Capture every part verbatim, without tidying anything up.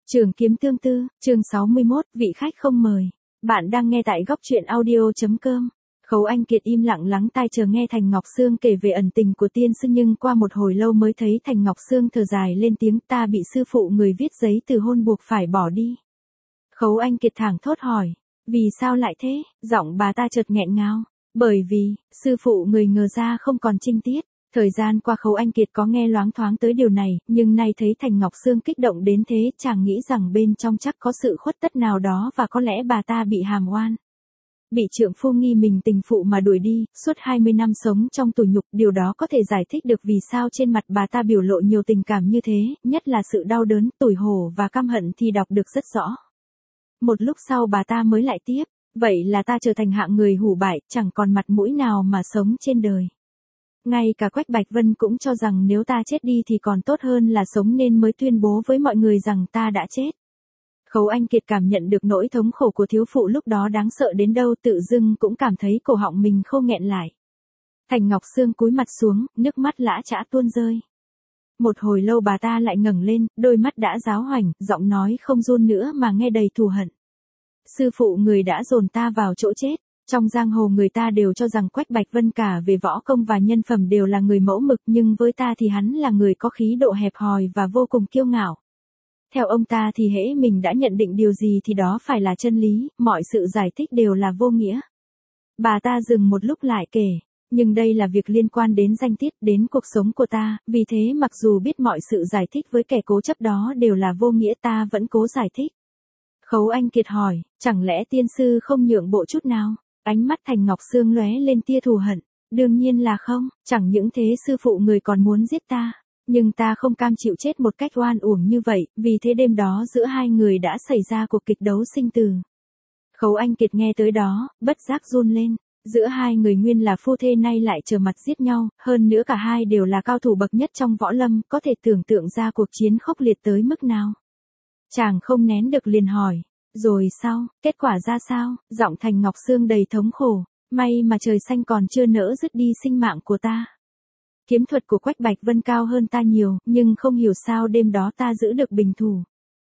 Trường Kiếm Tương Tư, chương sáu mươi mốt, vị khách không mời. Bạn đang nghe tại góc truyện audio.com. Khấu Anh Kiệt im lặng lắng tai chờ nghe Thành Ngọc Sương kể về ẩn tình của tiên sư, nhưng qua một hồi lâu mới thấy Thành Ngọc Sương thở dài lên tiếng: ta bị sư phụ người viết giấy từ hôn buộc phải bỏ đi. Khấu Anh Kiệt thảng thốt hỏi, vì sao lại thế? Giọng bà ta chợt nghẹn ngào. Bởi vì, sư phụ người ngờ ra không còn trinh tiết. Thời gian qua Khấu Anh Kiệt có nghe loáng thoáng tới điều này, nhưng nay thấy Thành Ngọc Sương kích động đến thế, chàng nghĩ rằng bên trong chắc có sự khuất tất nào đó, và có lẽ bà ta bị hàm oan. Bị trượng phu nghi mình tình phụ mà đuổi đi, suốt hai mươi năm sống trong tù nhục, điều đó có thể giải thích được vì sao trên mặt bà ta biểu lộ nhiều tình cảm như thế, nhất là sự đau đớn, tủi hổ và căm hận thì đọc được rất rõ. Một lúc sau bà ta mới lại tiếp, vậy là ta trở thành hạng người hủ bại, chẳng còn mặt mũi nào mà sống trên đời. Ngay cả Quách Bạch Vân cũng cho rằng nếu ta chết đi thì còn tốt hơn là sống, nên mới tuyên bố với mọi người rằng ta đã chết. Khấu Anh Kiệt cảm nhận được nỗi thống khổ của thiếu phụ lúc đó đáng sợ đến đâu, tự dưng cũng cảm thấy cổ họng mình khô nghẹn lại. Thành Ngọc Sương cúi mặt xuống, nước mắt lã chã tuôn rơi. Một hồi lâu bà ta lại ngẩng lên, đôi mắt đã giáo hoành, giọng nói không run nữa mà nghe đầy thù hận. Sư phụ người đã dồn ta vào chỗ chết. Trong giang hồ người ta đều cho rằng Quách Bạch Vân cả về võ công và nhân phẩm đều là người mẫu mực, nhưng với ta thì hắn là người có khí độ hẹp hòi và vô cùng kiêu ngạo. Theo ông ta thì hễ mình đã nhận định điều gì thì đó phải là chân lý, mọi sự giải thích đều là vô nghĩa. Bà ta dừng một lúc lại kể, nhưng đây là việc liên quan đến danh tiết, đến cuộc sống của ta, vì thế mặc dù biết mọi sự giải thích với kẻ cố chấp đó đều là vô nghĩa, ta vẫn cố giải thích. Khấu Anh Kiệt hỏi, chẳng lẽ tiên sư không nhượng bộ chút nào? Ánh mắt Thành Ngọc Sương lóe lên tia thù hận. Đương nhiên là không, chẳng những thế sư phụ người còn muốn giết ta, nhưng ta không cam chịu chết một cách oan uổng như vậy, vì thế đêm đó giữa hai người đã xảy ra cuộc kịch đấu sinh tử. Khấu Anh Kiệt nghe tới đó, bất giác run lên, giữa hai người nguyên là phu thê nay lại trở mặt giết nhau, hơn nữa cả hai đều là cao thủ bậc nhất trong võ lâm, có thể tưởng tượng ra cuộc chiến khốc liệt tới mức nào. Chàng không nén được liền hỏi. Rồi sao, kết quả ra sao? Giọng Thành Ngọc Sương đầy thống khổ, may mà trời xanh còn chưa nỡ dứt đi sinh mạng của ta. Kiếm thuật của Quách Bạch Vân cao hơn ta nhiều, nhưng không hiểu sao đêm đó ta giữ được bình thủ.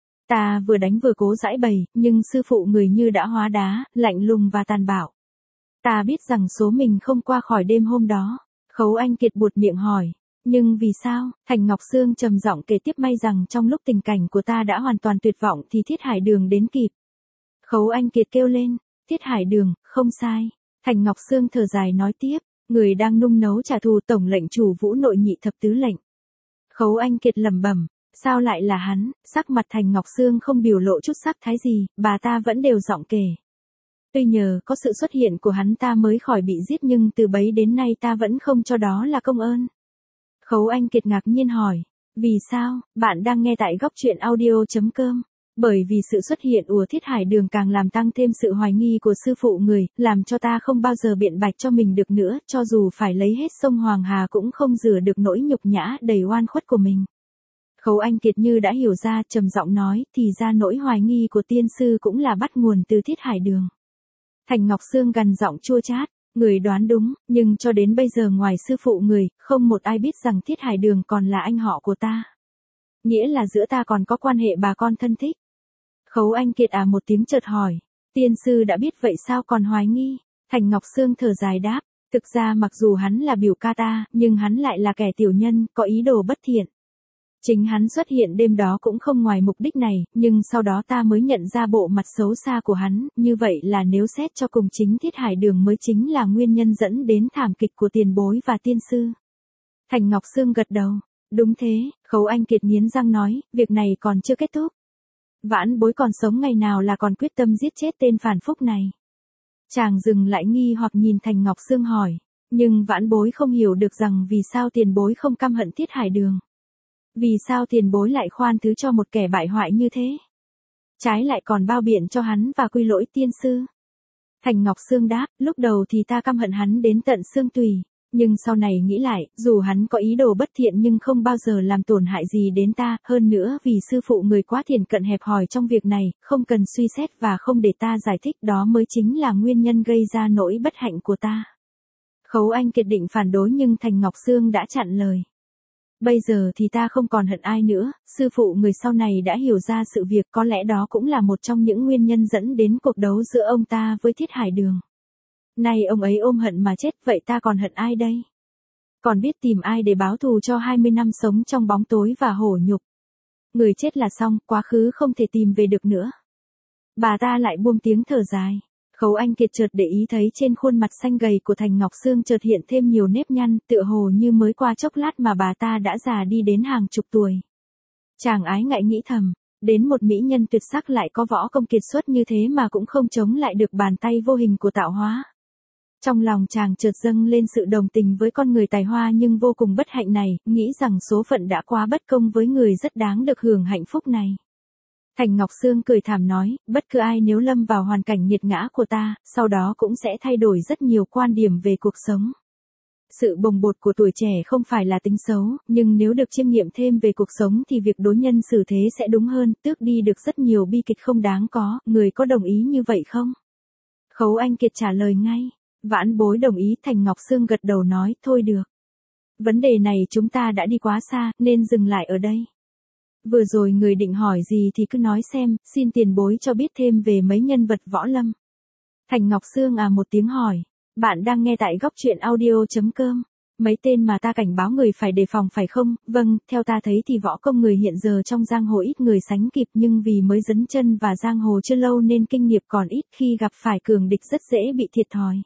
Ta vừa đánh vừa cố giãi bày, nhưng sư phụ người như đã hóa đá, lạnh lùng và tàn bạo. Ta biết rằng số mình không qua khỏi đêm hôm đó. Khấu Anh Kiệt buột miệng hỏi. Nhưng vì sao? Thành Ngọc Sương trầm giọng kể tiếp, may rằng trong lúc tình cảnh của ta đã hoàn toàn tuyệt vọng thì Thiết Hải Đường đến kịp. Khấu Anh Kiệt kêu lên, Thiết Hải Đường, không sai. Thành Ngọc Sương thở dài nói tiếp, người đang nung nấu trả thù tổng lệnh chủ Vũ Nội nhị thập tứ lệnh. Khấu Anh Kiệt lẩm bẩm, sao lại là hắn? Sắc mặt Thành Ngọc Sương không biểu lộ chút sắc thái gì, bà ta vẫn đều giọng kể. Tuy nhờ có sự xuất hiện của hắn ta mới khỏi bị giết, nhưng từ bấy đến nay ta vẫn không cho đó là công ơn. Khấu Anh Kiệt ngạc nhiên hỏi, vì sao? Bạn đang nghe tại góc truyện audio.com. Bởi vì sự xuất hiện của Thiết Hải Đường càng làm tăng thêm sự hoài nghi của sư phụ người, làm cho ta không bao giờ biện bạch cho mình được nữa, cho dù phải lấy hết sông Hoàng Hà cũng không rửa được nỗi nhục nhã đầy oan khuất của mình. Khấu Anh Kiệt như đã hiểu ra, trầm giọng nói, thì ra nỗi hoài nghi của tiên sư cũng là bắt nguồn từ Thiết Hải Đường. Thành Ngọc Sương gằn giọng chua chát, người đoán đúng, nhưng cho đến bây giờ ngoài sư phụ người, không một ai biết rằng Thiết Hải Đường còn là anh họ của ta. Nghĩa là giữa ta còn có quan hệ bà con thân thích. Khấu Anh Kiệt à một tiếng chợt hỏi, tiên sư đã biết vậy sao còn hoài nghi? Thành Ngọc Sương thở dài đáp, thực ra mặc dù hắn là biểu ca ta, nhưng hắn lại là kẻ tiểu nhân, có ý đồ bất thiện. Chính hắn xuất hiện đêm đó cũng không ngoài mục đích này, nhưng sau đó ta mới nhận ra bộ mặt xấu xa của hắn, như vậy là nếu xét cho cùng chính Thiết Hải Đường mới chính là nguyên nhân dẫn đến thảm kịch của tiền bối và tiên sư. Thành Ngọc Sương gật đầu, đúng thế. Khấu Anh Kiệt nghiến răng nói, việc này còn chưa kết thúc. Vãn bối còn sống ngày nào là còn quyết tâm giết chết tên phản phúc này. Chàng dừng lại nghi hoặc nhìn Thành Ngọc Sương hỏi, nhưng vãn bối không hiểu được rằng vì sao tiền bối không căm hận Thiết Hải Đường. Vì sao tiền bối lại khoan thứ cho một kẻ bại hoại như thế? Trái lại còn bao biện cho hắn và quy lỗi tiên sư. Thành Ngọc Sương đáp, lúc đầu thì ta căm hận hắn đến tận xương tùy. Nhưng sau này nghĩ lại, dù hắn có ý đồ bất thiện nhưng không bao giờ làm tổn hại gì đến ta, hơn nữa vì sư phụ người quá thiển cận hẹp hòi trong việc này, không cần suy xét và không để ta giải thích, đó mới chính là nguyên nhân gây ra nỗi bất hạnh của ta. Khấu Anh Kiệt định phản đối nhưng Thành Ngọc Sương đã chặn lời. Bây giờ thì ta không còn hận ai nữa, sư phụ người sau này đã hiểu ra sự việc, có lẽ đó cũng là một trong những nguyên nhân dẫn đến cuộc đấu giữa ông ta với Thiết Hải Đường. Nay ông ấy ôm hận mà chết, vậy ta còn hận ai đây? Còn biết tìm ai để báo thù cho hai mươi năm sống trong bóng tối và hổ nhục. Người chết là xong, quá khứ không thể tìm về được nữa. Bà ta lại buông tiếng thở dài. Khấu Anh Kiệt chợt để ý thấy trên khuôn mặt xanh gầy của Thành Ngọc Sương chợt hiện thêm nhiều nếp nhăn, tựa hồ như mới qua chốc lát mà bà ta đã già đi đến hàng chục tuổi. Chàng ái ngại nghĩ thầm, đến một mỹ nhân tuyệt sắc lại có võ công kiệt xuất như thế mà cũng không chống lại được bàn tay vô hình của tạo hóa. Trong lòng chàng chợt dâng lên sự đồng tình với con người tài hoa nhưng vô cùng bất hạnh này, nghĩ rằng số phận đã quá bất công với người rất đáng được hưởng hạnh phúc này. Thành Ngọc Sương cười thảm nói, bất cứ ai nếu lâm vào hoàn cảnh nghiệt ngã của ta, sau đó cũng sẽ thay đổi rất nhiều quan điểm về cuộc sống. Sự bồng bột của tuổi trẻ không phải là tính xấu, nhưng nếu được chiêm nghiệm thêm về cuộc sống thì việc đối nhân xử thế sẽ đúng hơn, tước đi được rất nhiều bi kịch không đáng có, người có đồng ý như vậy không? Khấu Anh Kiệt trả lời ngay, vãn bối đồng ý. Thành Ngọc Sương gật đầu nói, thôi được. Vấn đề này chúng ta đã đi quá xa, nên dừng lại ở đây. Vừa rồi người định hỏi gì thì cứ nói xem, xin tiền bối cho biết thêm về mấy nhân vật võ lâm. Thành Ngọc Sương à một tiếng hỏi, bạn đang nghe tại góc truyện audio.com. Mấy tên mà ta cảnh báo người phải đề phòng phải không? Vâng, theo ta thấy thì võ công người hiện giờ trong giang hồ ít người sánh kịp, nhưng vì mới dấn chân và giang hồ chưa lâu nên kinh nghiệm còn ít, khi gặp phải cường địch rất dễ bị thiệt thòi.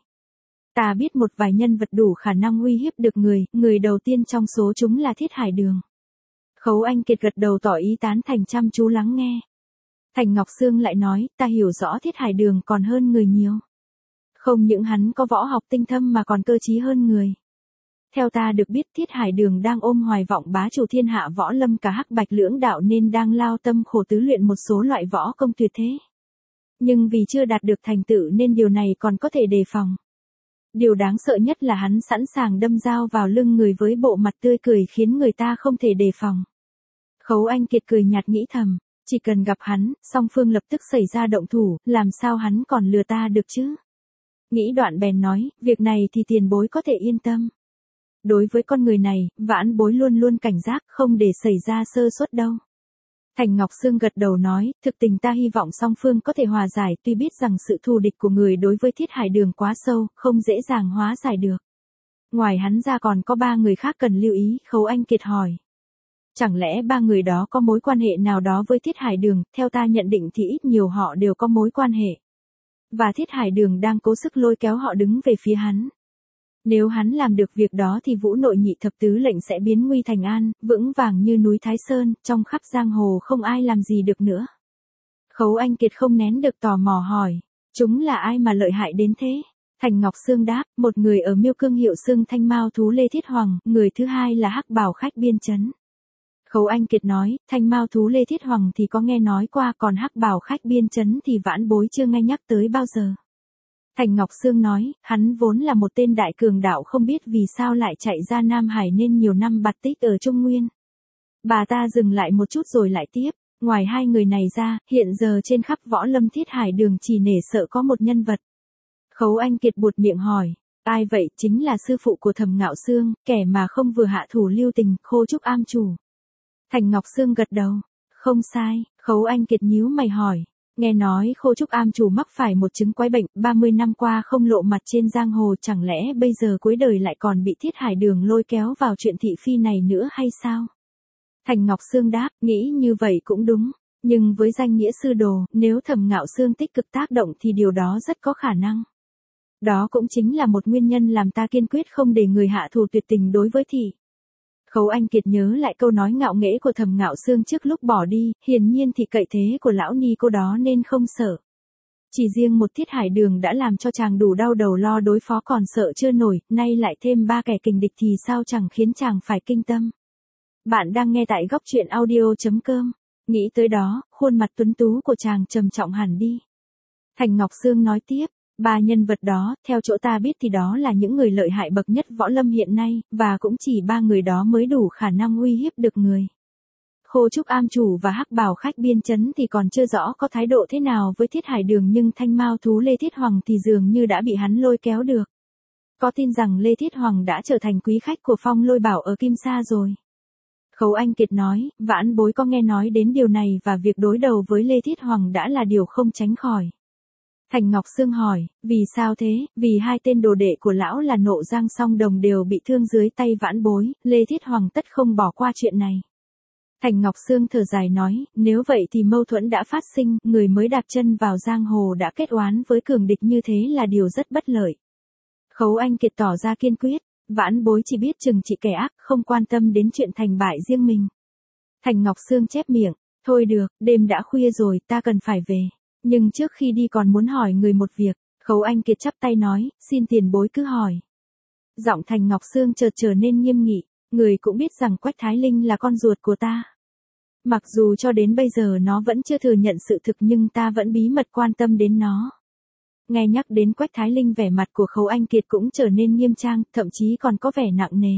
Ta biết một vài nhân vật đủ khả năng uy hiếp được người, người đầu tiên trong số chúng là Thiết Hải Đường. Khấu Anh Kiệt gật đầu tỏ ý tán thành, chăm chú lắng nghe. Thành Ngọc Sương lại nói, ta hiểu rõ Thiết Hải Đường còn hơn người nhiều. Không những hắn có võ học tinh thâm mà còn cơ trí hơn người. Theo ta được biết Thiết Hải Đường đang ôm hoài vọng bá chủ thiên hạ võ lâm cả hắc bạch lưỡng đạo nên đang lao tâm khổ tứ luyện một số loại võ công tuyệt thế. Nhưng vì chưa đạt được thành tựu nên điều này còn có thể đề phòng. Điều đáng sợ nhất là hắn sẵn sàng đâm dao vào lưng người với bộ mặt tươi cười khiến người ta không thể đề phòng. Khấu Anh Kiệt cười nhạt nghĩ thầm, chỉ cần gặp hắn, song phương lập tức xảy ra động thủ, làm sao hắn còn lừa ta được chứ? Nghĩ đoạn bèn nói, việc này thì tiền bối có thể yên tâm. Đối với con người này, vãn bối luôn luôn cảnh giác, không để xảy ra sơ suất đâu. Thành Ngọc Sương gật đầu nói, thực tình ta hy vọng song phương có thể hòa giải, tuy biết rằng sự thù địch của người đối với Thiết Hải Đường quá sâu, không dễ dàng hóa giải được. Ngoài hắn ra còn có ba người khác cần lưu ý, Khấu Anh Kiệt hỏi. Chẳng lẽ ba người đó có mối quan hệ nào đó với Thiết Hải Đường? Theo ta nhận định thì ít nhiều họ đều có mối quan hệ. Và Thiết Hải Đường đang cố sức lôi kéo họ đứng về phía hắn. Nếu hắn làm được việc đó thì Vũ Nội Nhị Thập Tứ Lệnh sẽ biến nguy thành an, vững vàng như núi Thái Sơn, trong khắp giang hồ không ai làm gì được nữa. Khấu Anh Kiệt không nén được tò mò hỏi, chúng là ai mà lợi hại đến thế? Thành Ngọc Sương đáp, một người ở Miêu Cương hiệu xưng Thanh Mao Thú Lê Thiết Hoàng, người thứ hai là Hắc Bảo Khách Biên Chấn. Khấu Anh Kiệt nói, Thanh Mao Thú Lê Thiết Hoàng thì có nghe nói qua, còn Hắc Bảo Khách Biên Chấn thì vãn bối chưa nghe nhắc tới bao giờ. Thành Ngọc Sương nói, hắn vốn là một tên đại cường đạo, không biết vì sao lại chạy ra Nam Hải nên nhiều năm bạt tích ở Trung Nguyên. Bà ta dừng lại một chút rồi lại tiếp, ngoài hai người này ra, hiện giờ trên khắp võ lâm Thiết Hải Đường chỉ nể sợ có một nhân vật. Khấu Anh Kiệt buột miệng hỏi, ai vậy? Chính là sư phụ của Thẩm Ngạo Sương, kẻ mà không vừa hạ thủ lưu tình, Khô Trúc Am Chủ. Thành Ngọc Sương gật đầu, không sai. Khấu Anh Kiệt nhíu mày hỏi, nghe nói Khô Trúc Am Chủ mắc phải một chứng quái bệnh, ba mươi năm qua không lộ mặt trên giang hồ, chẳng lẽ bây giờ cuối đời lại còn bị Thiết Hải Đường lôi kéo vào chuyện thị phi này nữa hay sao? Thành Ngọc Sương đáp, nghĩ như vậy cũng đúng, nhưng với danh nghĩa sư đồ, nếu Thẩm Ngạo Sương tích cực tác động thì điều đó rất có khả năng. Đó cũng chính là một nguyên nhân làm ta kiên quyết không để người hạ thủ tuyệt tình đối với thị. Khấu Anh Kiệt nhớ lại câu nói ngạo nghễ của Thẩm Ngạo Sương trước lúc bỏ đi, hiển nhiên thì cậy thế của lão ni cô đó nên không sợ. Chỉ riêng một Thiết Hải Đường đã làm cho chàng đủ đau đầu lo đối phó còn sợ chưa nổi, nay lại thêm ba kẻ kình địch thì sao chẳng khiến chàng phải kinh tâm. Bạn đang nghe tại góc truyện audio.com. Nghĩ tới đó, khuôn mặt tuấn tú của chàng trầm trọng hẳn đi. Thành Ngọc Sương nói tiếp, ba nhân vật đó, theo chỗ ta biết thì đó là những người lợi hại bậc nhất võ lâm hiện nay, và cũng chỉ ba người đó mới đủ khả năng uy hiếp được người. Khô Trúc Am Chủ và Hắc Bảo Khách Biên Chấn thì còn chưa rõ có thái độ thế nào với Thiết Hải Đường, nhưng Thanh Mao Thú Lê Thiết Hoàng thì dường như đã bị hắn lôi kéo được. Có tin rằng Lê Thiết Hoàng đã trở thành quý khách của Phong Lôi Bảo ở Kim Sa rồi. Khấu Anh Kiệt nói, vãn bối có nghe nói đến điều này và việc đối đầu với Lê Thiết Hoàng đã là điều không tránh khỏi. Thành Ngọc Sương hỏi, vì sao thế, vì hai tên đồ đệ của lão là Nộ Giang Song Đồng đều bị thương dưới tay vãn bối, Lê Thiết Hoàng tất không bỏ qua chuyện này. Thành Ngọc Sương thở dài nói, nếu vậy thì mâu thuẫn đã phát sinh, người mới đạp chân vào giang hồ đã kết oán với cường địch như thế là điều rất bất lợi. Khấu Anh Kiệt tỏ ra kiên quyết, vãn bối chỉ biết trừng trị kẻ ác, không quan tâm đến chuyện thành bại riêng mình. Thành Ngọc Sương chép miệng, thôi được, đêm đã khuya rồi, ta cần phải về. Nhưng trước khi đi còn muốn hỏi người một việc. Khấu Anh Kiệt chắp tay nói, xin tiền bối cứ hỏi. Giọng Thành Ngọc Sương chợt trở nên nghiêm nghị, người cũng biết rằng Quách Thái Linh là con ruột của ta. Mặc dù cho đến bây giờ nó vẫn chưa thừa nhận sự thực nhưng ta vẫn bí mật quan tâm đến nó. Nghe nhắc đến Quách Thái Linh vẻ mặt của Khấu Anh Kiệt cũng trở nên nghiêm trang, thậm chí còn có vẻ nặng nề.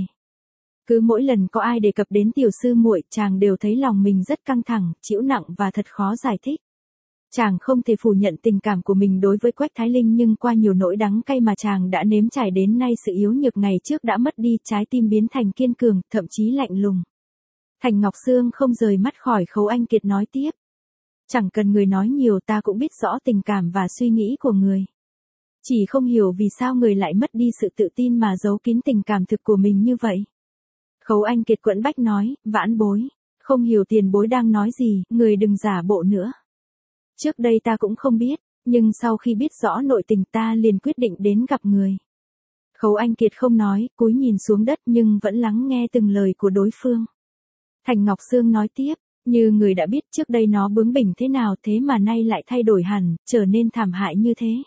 Cứ mỗi lần có ai đề cập đến tiểu sư muội, chàng đều thấy lòng mình rất căng thẳng, chịu nặng và thật khó giải thích. Chàng không thể phủ nhận tình cảm của mình đối với Quách Thái Linh nhưng qua nhiều nỗi đắng cay mà chàng đã nếm trải đến nay sự yếu nhược ngày trước đã mất đi, trái tim biến thành kiên cường, thậm chí lạnh lùng. Thành Ngọc Sương không rời mắt khỏi Khấu Anh Kiệt nói tiếp. Chẳng cần người nói nhiều, ta cũng biết rõ tình cảm và suy nghĩ của người. Chỉ không hiểu vì sao người lại mất đi sự tự tin mà giấu kín tình cảm thực của mình như vậy. Khấu Anh Kiệt quẫn bách nói, vãn bối, không hiểu tiền bối đang nói gì, người đừng giả bộ nữa. Trước đây ta cũng không biết, nhưng sau khi biết rõ nội tình ta liền quyết định đến gặp người. Khấu Anh Kiệt không nói, cúi nhìn xuống đất nhưng vẫn lắng nghe từng lời của đối phương. Thành Ngọc Sương nói tiếp, như người đã biết trước đây nó bướng bỉnh thế nào thế mà nay lại thay đổi hẳn, trở nên thảm hại như thế.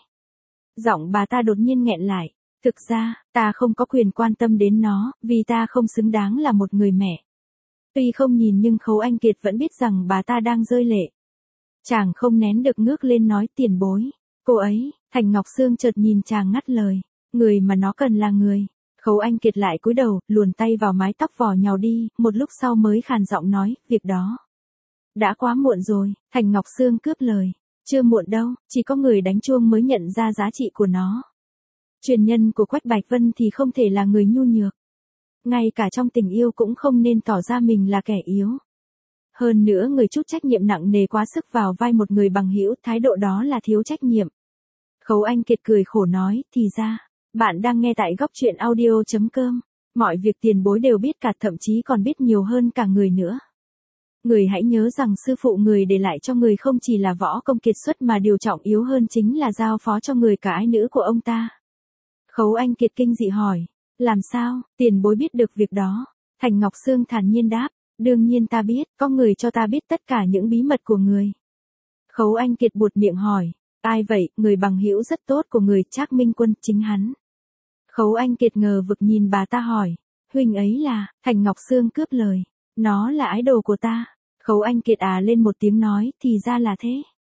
Giọng bà ta đột nhiên nghẹn lại, thực ra, ta không có quyền quan tâm đến nó, vì ta không xứng đáng là một người mẹ. Tuy không nhìn nhưng Khấu Anh Kiệt vẫn biết rằng bà ta đang rơi lệ. Chàng không nén được ngước lên nói tiền bối. Cô ấy, Thành Ngọc Sương chợt nhìn chàng ngắt lời. Người mà nó cần là người. Khấu Anh Kiệt lại cúi đầu, luồn tay vào mái tóc vò nhàu đi, một lúc sau mới khàn giọng nói, việc đó. Đã quá muộn rồi, Thành Ngọc Sương cướp lời. Chưa muộn đâu, chỉ có người đánh chuông mới nhận ra giá trị của nó. Truyền nhân của Quách Bạch Vân thì không thể là người nhu nhược. Ngay cả trong tình yêu cũng không nên tỏ ra mình là kẻ yếu. Hơn nữa người chút trách nhiệm nặng nề quá sức vào vai một người bằng hữu, thái độ đó là thiếu trách nhiệm. Khấu Anh Kiệt cười khổ nói, thì ra, bạn đang nghe tại góc truyện audio chấm com. Mọi việc tiền bối đều biết cả, thậm chí còn biết nhiều hơn cả người nữa. Người hãy nhớ rằng sư phụ người để lại cho người không chỉ là võ công kiệt xuất mà điều trọng yếu hơn chính là giao phó cho người cả ái nữ của ông ta. Khấu Anh Kiệt kinh dị hỏi, làm sao, tiền bối biết được việc đó? Thành Ngọc Sương thản nhiên đáp, đương nhiên ta biết, có người cho ta biết tất cả những bí mật của người. Khấu Anh Kiệt buột miệng hỏi, ai vậy? Người bằng hữu rất tốt của người, Trác Minh Quân, chính hắn. Khấu Anh Kiệt ngờ vực nhìn bà ta hỏi, huynh ấy là? Thành Ngọc Sương cướp lời, nó là ái đồ của ta. Khấu Anh Kiệt à lên một tiếng nói, thì ra là thế.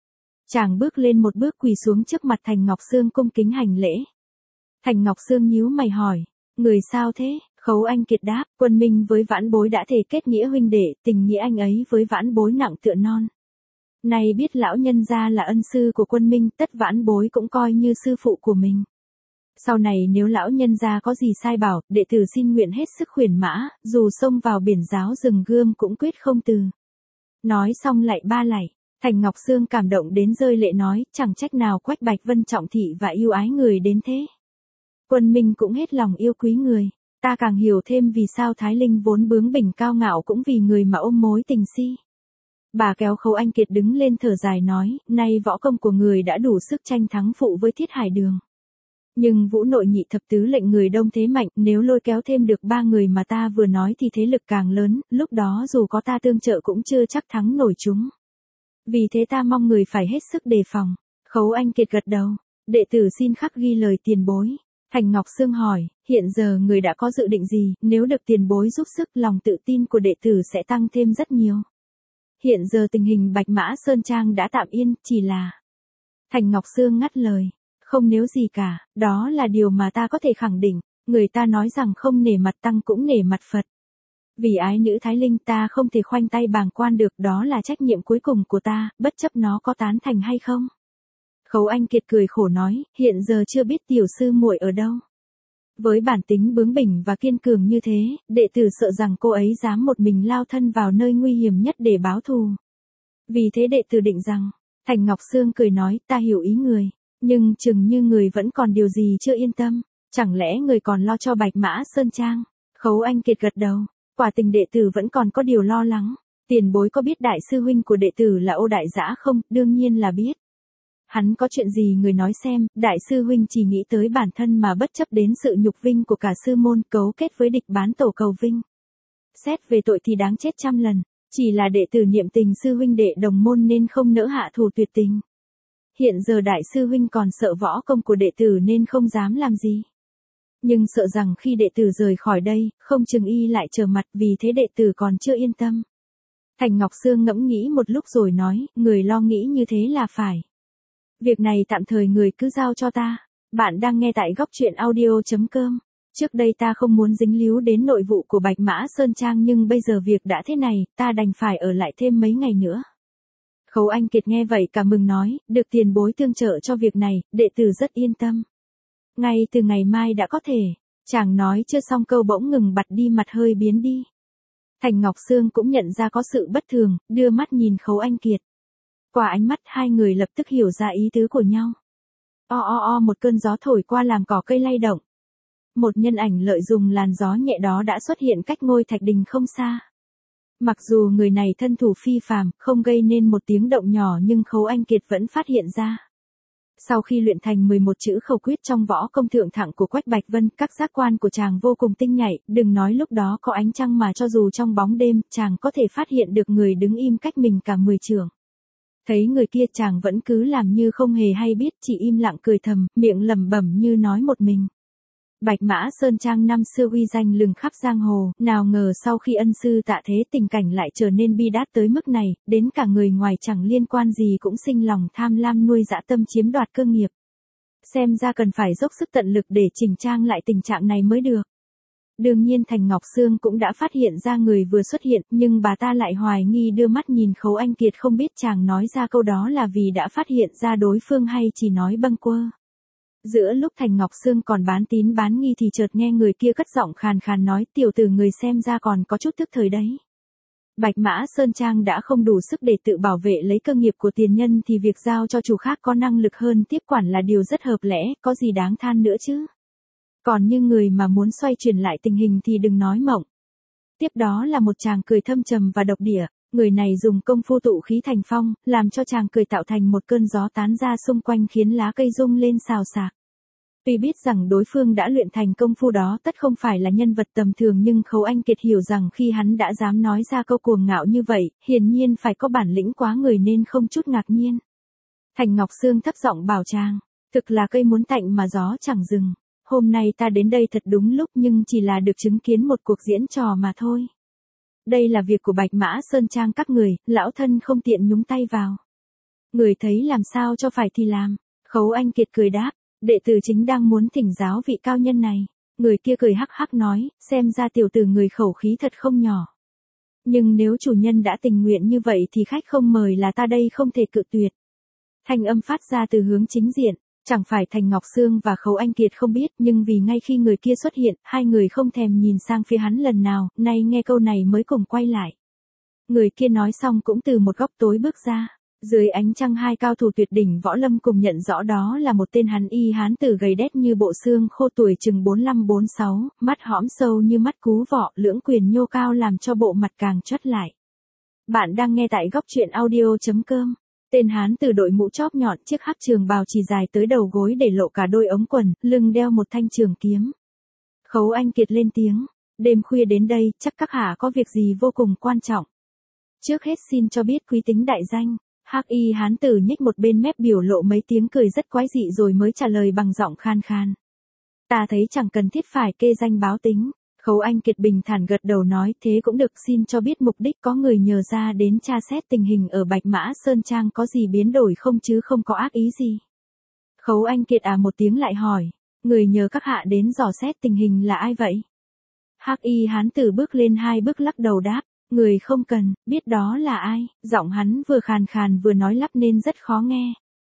Chàng bước lên một bước quỳ xuống trước mặt Thành Ngọc Sương cung kính hành lễ. Thành Ngọc Sương nhíu mày hỏi, người sao thế? Khấu Anh Kiệt đáp, Quân Minh với vãn bối đã thề kết nghĩa huynh đệ, tình nghĩa anh ấy với vãn bối nặng tựa non. Nay biết lão nhân gia là ân sư của Quân Minh, tất vãn bối cũng coi như sư phụ của mình. Sau này nếu lão nhân gia có gì sai bảo, đệ tử xin nguyện hết sức khuyển mã, dù xông vào biển giáo rừng gươm cũng quyết không từ. Nói xong lại ba lạy, Thành Ngọc Sương cảm động đến rơi lệ nói, chẳng trách nào Quách Bạch Vân trọng thị và yêu ái người đến thế. Quân Minh cũng hết lòng yêu quý người. Ta càng hiểu thêm vì sao Thái Linh vốn bướng bỉnh cao ngạo cũng vì người mà ôm mối tình si. Bà kéo Khấu Anh Kiệt đứng lên thở dài nói, nay võ công của người đã đủ sức tranh thắng phụ với Thiết Hải Đường. Nhưng Vũ Nội Nhị Thập Tứ lệnh người đông thế mạnh, nếu lôi kéo thêm được ba người mà ta vừa nói thì thế lực càng lớn, lúc đó dù có ta tương trợ cũng chưa chắc thắng nổi chúng. Vì thế ta mong người phải hết sức đề phòng. Khấu Anh Kiệt gật đầu, đệ tử xin khắc ghi lời tiền bối. Thành Ngọc Sương hỏi, hiện giờ người đã có dự định gì, nếu được tiền bối giúp sức lòng tự tin của đệ tử sẽ tăng thêm rất nhiều. Hiện giờ tình hình Bạch Mã Sơn Trang đã tạm yên, chỉ là... Thành Ngọc Sương ngắt lời, không nếu gì cả, đó là điều mà ta có thể khẳng định, người ta nói rằng không nể mặt tăng cũng nể mặt Phật. Vì ái nữ Thái Linh ta không thể khoanh tay bàng quan được, đó là trách nhiệm cuối cùng của ta, bất chấp nó có tán thành hay không. Khấu Anh Kiệt cười khổ nói, hiện giờ chưa biết tiểu sư muội ở đâu. Với bản tính bướng bỉnh và kiên cường như thế, đệ tử sợ rằng cô ấy dám một mình lao thân vào nơi nguy hiểm nhất để báo thù. Vì thế đệ tử định rằng, Thành Ngọc Sương cười nói, ta hiểu ý người, nhưng chừng như người vẫn còn điều gì chưa yên tâm, chẳng lẽ người còn lo cho Bạch Mã Sơn Trang? Khấu Anh Kiệt gật đầu, quả tình đệ tử vẫn còn có điều lo lắng. Tiền bối có biết đại sư huynh của đệ tử là Ô Đại Dã không? Đương nhiên là biết. Hắn có chuyện gì người nói xem, đại sư huynh chỉ nghĩ tới bản thân mà bất chấp đến sự nhục vinh của cả sư môn, cấu kết với địch bán tổ cầu vinh. Xét về tội thì đáng chết trăm lần, chỉ là đệ tử niệm tình sư huynh đệ đồng môn nên không nỡ hạ thù tuyệt tình. Hiện giờ đại sư huynh còn sợ võ công của đệ tử nên không dám làm gì. Nhưng sợ rằng khi đệ tử rời khỏi đây, không chừng y lại trở mặt, vì thế đệ tử còn chưa yên tâm. Thành Ngọc Sương ngẫm nghĩ một lúc rồi nói, người lo nghĩ như thế là phải. Việc này tạm thời người cứ giao cho ta. Bạn đang nghe tại góc truyện audio.com. Trước đây ta không muốn dính líu đến nội vụ của Bạch Mã Sơn Trang, nhưng bây giờ việc đã thế này, ta đành phải ở lại thêm mấy ngày nữa. Khấu Anh Kiệt nghe vậy cả mừng nói, được tiền bối tương trợ cho việc này, đệ tử rất yên tâm. Ngay từ ngày mai đã có thể. Chàng nói chưa xong câu bỗng ngừng bặt đi, mặt hơi biến đi. Thành Ngọc Sương cũng nhận ra có sự bất thường, đưa mắt nhìn Khấu Anh Kiệt. Qua ánh mắt hai người lập tức hiểu ra ý tứ của nhau. O o o một cơn gió thổi qua làm cỏ cây lay động. Một nhân ảnh lợi dụng làn gió nhẹ đó đã xuất hiện cách ngôi thạch đình không xa. Mặc dù người này thân thủ phi phàm, không gây nên một tiếng động nhỏ, nhưng Khấu Anh Kiệt vẫn phát hiện ra. Sau khi luyện thành mười một chữ khẩu quyết trong võ công thượng thặng của Quách Bạch Vân, các giác quan của chàng vô cùng tinh nhạy, đừng nói lúc đó có ánh trăng mà cho dù trong bóng đêm, chàng có thể phát hiện được người đứng im cách mình cả mười trượng. Thấy người kia, chàng vẫn cứ làm như không hề hay biết, chỉ im lặng cười thầm, miệng lẩm bẩm như nói một mình. Bạch Mã Sơn Trang năm xưa uy danh lừng khắp giang hồ, nào ngờ sau khi ân sư tạ thế, tình cảnh lại trở nên bi đát tới mức này, đến cả người ngoài chẳng liên quan gì cũng sinh lòng tham lam, nuôi dã tâm chiếm đoạt cơ nghiệp. Xem ra cần phải dốc sức tận lực để chỉnh trang lại tình trạng này mới được. Đương nhiên Thành Ngọc Sương cũng đã phát hiện ra người vừa xuất hiện, nhưng bà ta lại hoài nghi, đưa mắt nhìn Khấu Anh Kiệt, không biết chàng nói ra câu đó là vì đã phát hiện ra đối phương hay chỉ nói bâng quơ. Giữa lúc Thành Ngọc Sương còn bán tín bán nghi thì chợt nghe người kia cất giọng khàn khàn nói, tiểu tử người xem ra còn có chút thức thời đấy. Bạch Mã Sơn Trang đã không đủ sức để tự bảo vệ lấy cơ nghiệp của tiền nhân thì việc giao cho chủ khác có năng lực hơn tiếp quản là điều rất hợp lẽ, có gì đáng than nữa chứ. Còn như người mà muốn xoay chuyển lại tình hình thì đừng nói mộng. Tiếp đó là một chàng cười thâm trầm và độc địa, người này dùng công phu tụ khí thành phong, làm cho chàng cười tạo thành một cơn gió tán ra xung quanh khiến lá cây rung lên xào xạc. Tuy biết rằng đối phương đã luyện thành công phu đó tất không phải là nhân vật tầm thường, nhưng Khấu Anh Kiệt hiểu rằng khi hắn đã dám nói ra câu cuồng ngạo như vậy, hiển nhiên phải có bản lĩnh quá người nên không chút ngạc nhiên. Thành Ngọc Sương thấp giọng bảo chàng, thực là cây muốn tạnh mà gió chẳng dừng. Hôm nay ta đến đây thật đúng lúc, nhưng chỉ là được chứng kiến một cuộc diễn trò mà thôi. Đây là việc của Bạch Mã Sơn Trang các người, lão thân không tiện nhúng tay vào. Người thấy làm sao cho phải thì làm. Khấu Anh Kiệt cười đáp, đệ tử chính đang muốn thỉnh giáo vị cao nhân này. Người kia cười hắc hắc nói, xem ra tiểu tử người khẩu khí thật không nhỏ. Nhưng nếu chủ nhân đã tình nguyện như vậy thì khách không mời là ta đây không thể cự tuyệt. Thanh âm phát ra từ hướng chính diện. Chẳng phải Thành Ngọc Sương và Khấu Anh Kiệt không biết, nhưng vì ngay khi người kia xuất hiện, hai người không thèm nhìn sang phía hắn lần nào, nay nghe câu này mới cùng quay lại. Người kia nói xong cũng từ một góc tối bước ra. Dưới ánh trăng hai cao thủ tuyệt đỉnh võ lâm cùng nhận rõ đó là một tên hắn y hán tử gầy đét như bộ xương khô, tuổi chừng bốn lăm bốn sáu, mắt hõm sâu như mắt cú vọ, lưỡng quyền nhô cao làm cho bộ mặt càng chót lại. Bạn đang nghe tại góc truyện audio.com. Tên hán từ đội mũ chóp nhọn, chiếc hắc trường bào chỉ dài tới đầu gối để lộ cả đôi ống quần, lưng đeo một thanh trường kiếm. Khấu Anh Kiệt lên tiếng, đêm khuya đến đây, chắc các hạ có việc gì vô cùng quan trọng. Trước hết xin cho biết quý tính đại danh. Hắc y hán tử nhếch một bên mép biểu lộ mấy tiếng cười rất quái dị rồi mới trả lời bằng giọng khan khan. Ta thấy chẳng cần thiết phải kê danh báo tính. Khấu Anh Kiệt bình thản gật đầu nói, thế cũng được, xin cho biết mục đích có người nhờ ra đến tra xét tình hình ở Bạch Mã Sơn Trang có gì biến đổi không chứ không có ác ý gì. Khấu Anh Kiệt à một tiếng lại hỏi, người nhờ các hạ đến dò xét tình hình là ai vậy? Hắc y hán tử bước lên hai bước lắc đầu đáp, người không cần biết đó là ai, giọng hắn vừa khàn khàn vừa nói lắp nên rất khó nghe.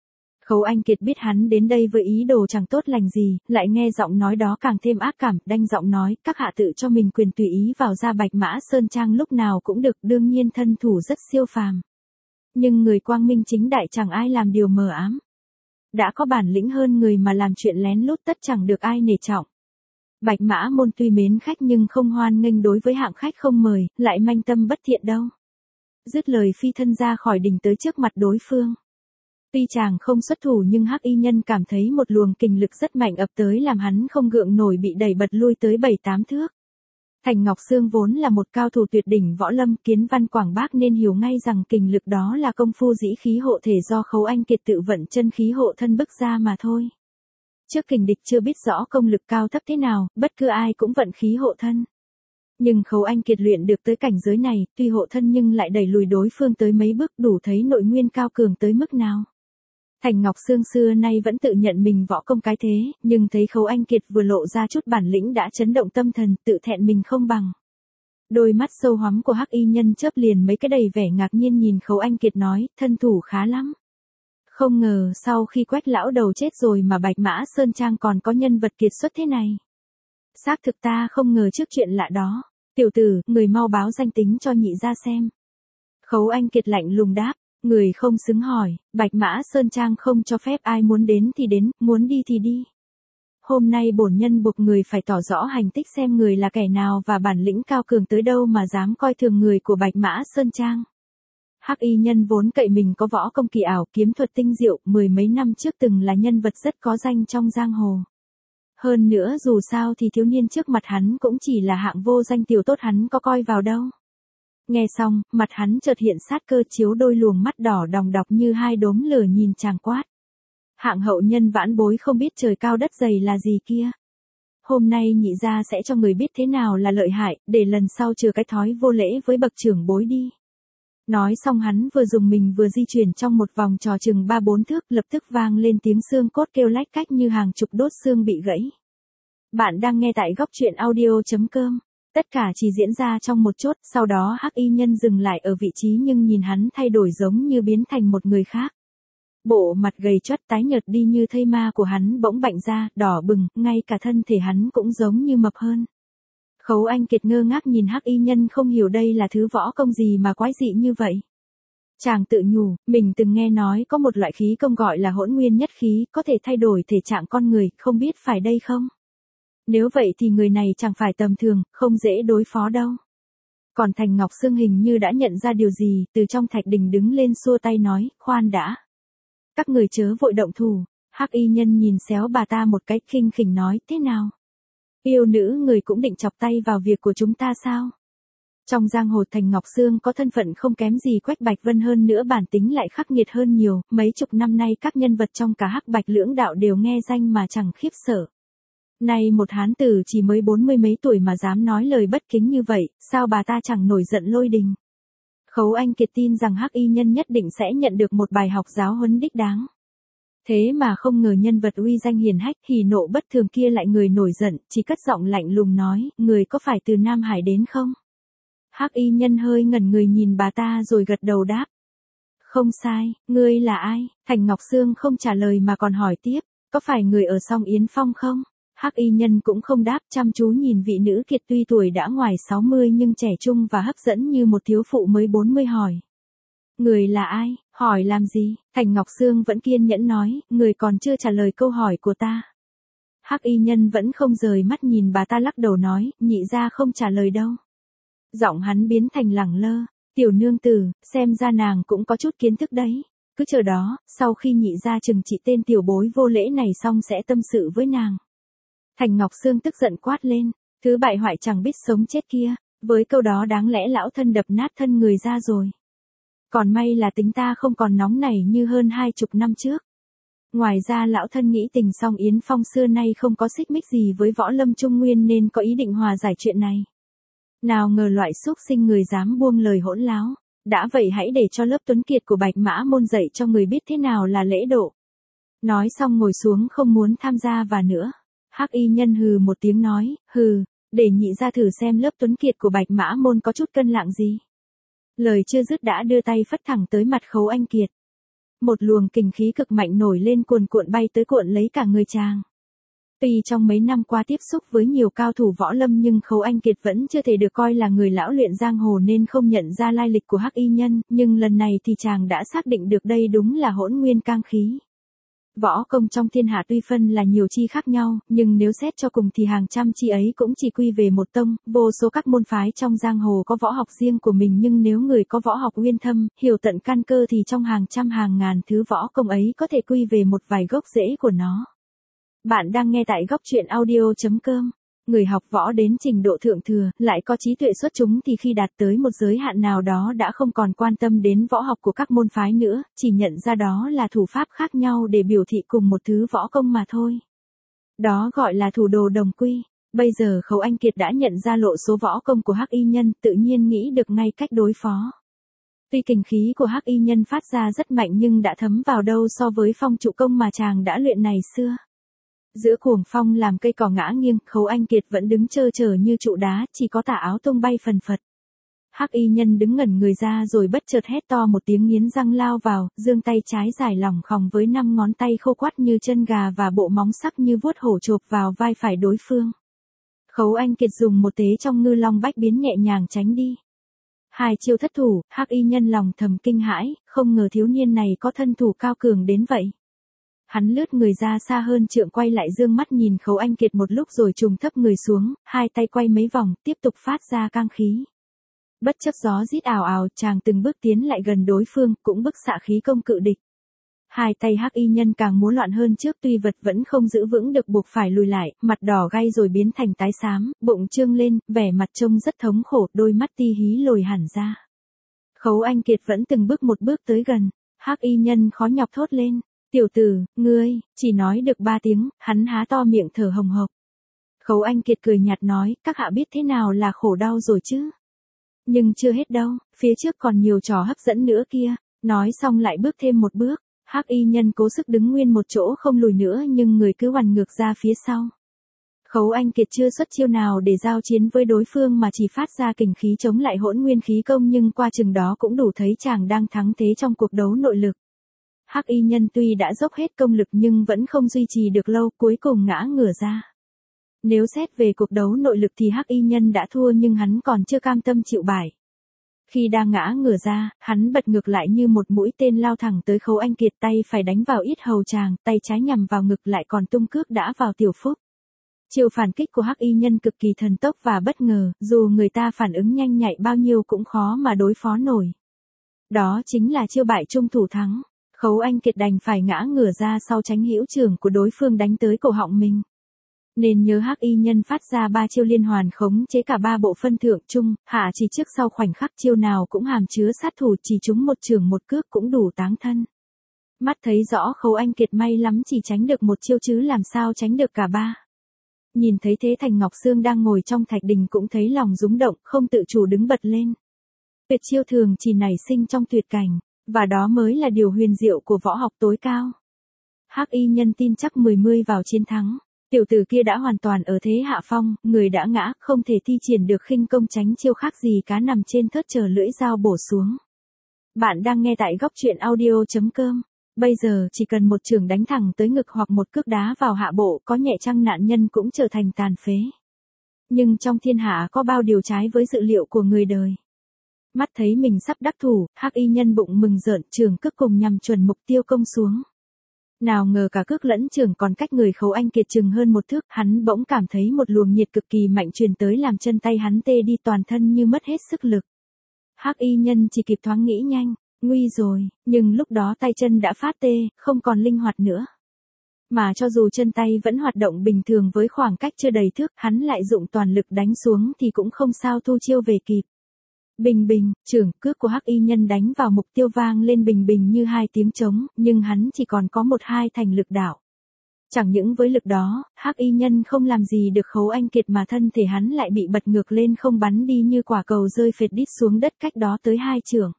Khấu Anh Kiệt biết hắn đến đây với ý đồ chẳng tốt lành gì, lại nghe giọng nói đó càng thêm ác cảm, đanh giọng nói, các hạ tự cho mình quyền tùy ý vào ra Bạch Mã Sơn Trang lúc nào cũng được, đương nhiên thân thủ rất siêu phàm. Nhưng người quang minh chính đại chẳng ai làm điều mờ ám. Đã có bản lĩnh hơn người mà làm chuyện lén lút tất chẳng được ai nể trọng. Bạch Mã Môn tuy mến khách nhưng không hoan nghênh đối với hạng khách không mời, lại manh tâm bất thiện đâu. Dứt lời phi thân ra khỏi đình tới trước mặt đối phương. Tuy chàng không xuất thủ nhưng Hắc Y Nhân cảm thấy một luồng kình lực rất mạnh ập tới làm hắn không gượng nổi bị đẩy bật lui tới bảy tám thước. Thành Ngọc Sương vốn là một cao thủ tuyệt đỉnh võ lâm, kiến văn quảng bác nên hiểu ngay rằng kình lực đó là công phu dĩ khí hộ thể do Khấu Anh Kiệt tự vận chân khí hộ thân bức ra mà thôi. Trước kình địch chưa biết rõ công lực cao thấp thế nào, bất cứ ai cũng vận khí hộ thân. Nhưng Khấu Anh Kiệt luyện được tới cảnh giới này, tuy hộ thân nhưng lại đẩy lùi đối phương tới mấy bước, đủ thấy nội nguyên cao cường tới mức nào. Thành Ngọc Sương xưa nay vẫn tự nhận mình võ công cái thế, nhưng thấy Khấu Anh Kiệt vừa lộ ra chút bản lĩnh đã chấn động tâm thần, tự thẹn mình không bằng. Đôi mắt sâu hoắm của Hắc Y Nhân chớp liền mấy cái đầy vẻ ngạc nhiên nhìn Khấu Anh Kiệt nói, thân thủ khá lắm. Không ngờ sau khi Quách lão đầu chết rồi mà Bạch Mã Sơn Trang còn có nhân vật kiệt xuất thế này. Xác thực ta không ngờ trước chuyện lạ đó. Tiểu tử, người mau báo danh tính cho nhị ra xem. Khấu Anh Kiệt lạnh lùng đáp, người không xứng hỏi, Bạch Mã Sơn Trang không cho phép ai muốn đến thì đến, muốn đi thì đi. Hôm nay bổn nhân buộc người phải tỏ rõ hành tích xem người là kẻ nào và bản lĩnh cao cường tới đâu mà dám coi thường người của Bạch Mã Sơn Trang. Hắc Y Nhân vốn cậy mình có võ công kỳ ảo, kiếm thuật tinh diệu, mười mấy năm trước từng là nhân vật rất có danh trong giang hồ. Hơn nữa dù sao thì thiếu niên trước mặt hắn cũng chỉ là hạng vô danh tiểu tốt, hắn có coi vào đâu. Nghe xong, mặt hắn chợt hiện sát cơ, chiếu đôi luồng mắt đỏ đòng đọc như hai đốm lửa nhìn chàng quát. Hạng hậu nhân vãn bối không biết trời cao đất dày là gì kia. Hôm nay nhị gia sẽ cho người biết thế nào là lợi hại, để lần sau trừ cái thói vô lễ với bậc trưởng bối đi. Nói xong hắn vừa dùng mình vừa di chuyển trong một vòng trò chừng ba bốn thước, lập tức vang lên tiếng xương cốt kêu lách cách như hàng chục đốt xương bị gãy. Bạn đang nghe tại góc truyện audio chấm com. Tất cả chỉ diễn ra trong một chốt, sau đó Hắc Y Nhân dừng lại ở vị trí nhưng nhìn hắn thay đổi giống như biến thành một người khác. Bộ mặt gầy chót tái nhợt đi như thây ma của hắn bỗng bạnh ra, đỏ bừng, ngay cả thân thể hắn cũng giống như mập hơn. Khấu Anh Kiệt ngơ ngác nhìn Hắc Y Nhân không hiểu đây là thứ võ công gì mà quái dị như vậy. Chàng tự nhủ, mình từng nghe nói có một loại khí công gọi là hỗn nguyên nhất khí, có thể thay đổi thể trạng con người, không biết phải đây không? Nếu vậy thì người này chẳng phải tầm thường, không dễ đối phó đâu. Còn Thành Ngọc Sương hình như đã nhận ra điều gì, từ trong thạch đình đứng lên xua tay nói, khoan đã. Các người chớ vội động thủ. Hắc Y Nhân nhìn xéo bà ta một cái, khinh khỉnh nói, thế nào? Yêu nữ người cũng định chọc tay vào việc của chúng ta sao? Trong giang hồ Thành Ngọc Sương có thân phận không kém gì Quách Bạch Vân, hơn nữa bản tính lại khắc nghiệt hơn nhiều, mấy chục năm nay các nhân vật trong cả Hắc Bạch lưỡng đạo đều nghe danh mà chẳng khiếp sợ. Nay một hán tử chỉ mới bốn mươi mấy tuổi mà dám nói lời bất kính như vậy, sao bà ta chẳng nổi giận lôi đình. Khấu Anh Kiệt tin rằng Hắc Y Nhân nhất định sẽ nhận được một bài học giáo huấn đích đáng. Thế mà không ngờ nhân vật uy danh hiền hách, hỉ nộ bất thường kia lại người nổi giận, chỉ cất giọng lạnh lùng nói, người có phải từ Nam Hải đến không? Hắc Y Nhân hơi ngẩn người nhìn bà ta rồi gật đầu đáp. Không sai, ngươi là ai? Thành Ngọc Sương không trả lời mà còn hỏi tiếp, có phải người ở Song Yến Phong không? Hắc Y Nhân cũng không đáp, chăm chú nhìn vị nữ kiệt tuy tuổi đã ngoài sáu mươi nhưng trẻ trung và hấp dẫn như một thiếu phụ mới bốn mươi hỏi. Người là ai? Hỏi làm gì? Thành Ngọc Sương vẫn kiên nhẫn nói, người còn chưa trả lời câu hỏi của ta. Hắc Y Nhân vẫn không rời mắt nhìn bà ta, lắc đầu nói, nhị ra không trả lời đâu. Giọng hắn biến thành lẳng lơ, tiểu nương tử, xem ra nàng cũng có chút kiến thức đấy. Cứ chờ đó, sau khi nhị ra trừng trị tên tiểu bối vô lễ này xong sẽ tâm sự với nàng. Thành Ngọc Sương tức giận quát lên, thứ bại hoại chẳng biết sống chết kia, với câu đó đáng lẽ lão thân đập nát thân người ra rồi. Còn may là tính ta không còn nóng nảy như hơn hai chục năm trước. Ngoài ra lão thân nghĩ tình Song Yến Phong xưa nay không có xích mích gì với võ lâm Trung Nguyên nên có ý định hòa giải chuyện này. Nào ngờ loại xúc sinh người dám buông lời hỗn láo. Đã vậy hãy để cho lớp tuấn kiệt của Bạch Mã Môn dạy cho người biết thế nào là lễ độ. Nói xong ngồi xuống không muốn tham gia và nữa. Hắc Y Nhân hừ một tiếng nói, hừ, để nhị ra thử xem lớp tuấn kiệt của Bạch Mã Môn có chút cân lạng gì. Lời chưa dứt đã đưa tay phất thẳng tới mặt Khấu Anh Kiệt. một luồng kình khí cực mạnh nổi lên cuồn cuộn bay tới cuộn lấy cả người chàng. Tuy trong mấy năm qua tiếp xúc với nhiều cao thủ võ lâm nhưng Khấu Anh Kiệt vẫn chưa thể được coi là người lão luyện giang hồ nên không nhận ra lai lịch của Hắc Y Nhân, nhưng lần này thì chàng đã xác định được đây đúng là hỗn nguyên cang khí. Võ công trong thiên hạ tuy phân là nhiều chi khác nhau, nhưng nếu xét cho cùng thì hàng trăm chi ấy cũng chỉ quy về một tông, vô số các môn phái trong giang hồ có võ học riêng của mình nhưng nếu người có võ học uyên thâm, hiểu tận căn cơ thì trong hàng trăm hàng ngàn thứ võ công ấy có thể quy về một vài gốc rễ của nó. Bạn đang nghe tại góc truyện audio chấm com. Người học võ đến trình độ thượng thừa, lại có trí tuệ xuất chúng thì khi đạt tới một giới hạn nào đó đã không còn quan tâm đến võ học của các môn phái nữa, chỉ nhận ra đó là thủ pháp khác nhau để biểu thị cùng một thứ võ công mà thôi. Đó gọi là thủ đồ đồng quy. Bây giờ Khấu Anh Kiệt đã nhận ra lộ số võ công của Hắc Y Nhân, tự nhiên nghĩ được ngay cách đối phó. Tuy kình khí của Hắc Y Nhân phát ra rất mạnh nhưng đã thấm vào đâu so với phong trụ công mà chàng đã luyện ngày xưa. Giữa cuồng phong làm cây cỏ ngã nghiêng, Khấu Anh Kiệt vẫn đứng trơ trơ như trụ đá, chỉ có tà áo tung bay phần phật. Hắc Y Nhân đứng ngẩn người ra rồi bất chợt hét to một tiếng nghiến răng lao vào, giương tay trái dài lỏng khòng với năm ngón tay khô quắt như chân gà và bộ móng sắc như vuốt hổ chộp vào vai phải đối phương. Khấu Anh Kiệt dùng một tế trong ngư long bách biến nhẹ nhàng tránh đi. Hai chiêu thất thủ, Hắc Y Nhân lòng thầm kinh hãi, không ngờ thiếu niên này có thân thủ cao cường đến vậy. Hắn lướt người ra xa hơn trượng quay lại dương mắt nhìn Khấu Anh Kiệt một lúc rồi trùng thấp người xuống, hai tay quay mấy vòng, tiếp tục phát ra cang khí. Bất chấp gió rít ào ào, chàng từng bước tiến lại gần đối phương, cũng bức xạ khí công cự địch. Hai tay Hắc Y Nhân càng múa loạn hơn trước tuy vật vẫn không giữ vững được buộc phải lùi lại, mặt đỏ gay rồi biến thành tái xám, bụng trương lên, vẻ mặt trông rất thống khổ, đôi mắt ti hí lồi hẳn ra. Khấu Anh Kiệt vẫn từng bước một bước tới gần, Hắc Y Nhân khó nhọc thốt lên. Tiểu tử, ngươi, chỉ nói được ba tiếng, hắn há to miệng thở hồng hộc. Khấu Anh Kiệt cười nhạt nói, các hạ biết thế nào là khổ đau rồi chứ. Nhưng chưa hết đâu, phía trước còn nhiều trò hấp dẫn nữa kia, nói xong lại bước thêm một bước, Hắc Y Nhân cố sức đứng nguyên một chỗ không lùi nữa nhưng người cứ hoàn ngược ra phía sau. Khấu Anh Kiệt chưa xuất chiêu nào để giao chiến với đối phương mà chỉ phát ra kình khí chống lại hỗn nguyên khí công nhưng qua chừng đó cũng đủ thấy chàng đang thắng thế trong cuộc đấu nội lực. Hắc Y Nhân tuy đã dốc hết công lực nhưng vẫn không duy trì được lâu, cuối cùng ngã ngửa ra. Nếu xét về cuộc đấu nội lực thì Hắc Y Nhân đã thua nhưng hắn còn chưa cam tâm chịu bại. Khi đang ngã ngửa ra, hắn bật ngược lại như một mũi tên lao thẳng tới Khấu Anh Kiệt, tay phải đánh vào yết hầu chàng, tay trái nhằm vào ngực lại còn tung cước đã vào tiểu phúc. Chiêu phản kích của Hắc Y Nhân cực kỳ thần tốc và bất ngờ, dù người ta phản ứng nhanh nhạy bao nhiêu cũng khó mà đối phó nổi. Đó chính là chiêu bại trung thủ thắng. Khấu Anh Kiệt đành phải ngã ngửa ra sau tránh hữu trường của đối phương đánh tới cổ họng mình. Nên nhớ Hắc Y Nhân phát ra ba chiêu liên hoàn khống chế cả ba bộ phân thượng trung, hạ chỉ trước sau khoảnh khắc, chiêu nào cũng hàm chứa sát thủ, chỉ trúng một trường một cước cũng đủ táng thân. Mắt thấy rõ Khấu Anh Kiệt may lắm chỉ tránh được một chiêu chứ làm sao tránh được cả ba. Nhìn thấy thế Thành Ngọc Sương đang ngồi trong thạch đình cũng thấy lòng rúng động, không tự chủ đứng bật lên. Tuyệt chiêu thường chỉ nảy sinh trong tuyệt cảnh. Và đó mới là điều huyền diệu của võ học tối cao. Hắc Y Nhân tin chắc mười mươi vào chiến thắng. Tiểu tử kia đã hoàn toàn ở thế hạ phong, người đã ngã, không thể thi triển được khinh công tránh chiêu khác gì cá nằm trên thớt chờ lưỡi dao bổ xuống. Bạn đang nghe tại góc truyện audio chấm com. Bây giờ chỉ cần một chưởng đánh thẳng tới ngực hoặc một cước đá vào hạ bộ, có nhẹ chăng nạn nhân cũng trở thành tàn phế. Nhưng trong thiên hạ có bao điều trái với dự liệu của người đời. Mắt thấy mình sắp đắc thủ, Hắc Y Nhân bụng mừng rợn, trường cước cùng nhằm chuẩn mục tiêu công xuống. Nào ngờ cả cước lẫn trường còn cách người Khấu Anh Kiệt chừng hơn một thước, hắn bỗng cảm thấy một luồng nhiệt cực kỳ mạnh truyền tới làm chân tay hắn tê đi, toàn thân như mất hết sức lực. Hắc Y Nhân chỉ kịp thoáng nghĩ nhanh, nguy rồi, nhưng lúc đó tay chân đã phát tê, không còn linh hoạt nữa. Mà cho dù chân tay vẫn hoạt động bình thường với khoảng cách chưa đầy thước, hắn lại dụng toàn lực đánh xuống thì cũng không sao thu chiêu về kịp. Bình bình, chưởng cước của Hắc Y Nhân đánh vào mục tiêu vang lên bình bình như hai tiếng trống, nhưng hắn chỉ còn có một hai thành lực đạo. Chẳng những với lực đó, Hắc Y Nhân không làm gì được Khấu Anh Kiệt mà thân thể hắn lại bị bật ngược lên không bắn đi như quả cầu rơi phệt đít xuống đất cách đó tới hai chưởng.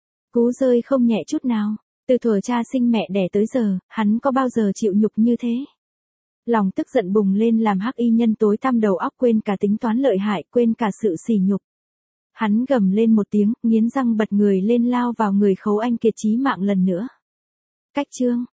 Cú rơi không nhẹ chút nào, từ thuở cha sinh mẹ đẻ tới giờ, hắn có bao giờ chịu nhục như thế. Lòng tức giận bùng lên làm Hắc Y Nhân tối tăm đầu óc, quên cả tính toán lợi hại, quên cả sự sỉ nhục. Hắn gầm lên một tiếng, nghiến răng bật người lên lao vào người Khấu Anh Kiệt chí mạng lần nữa. Cách chương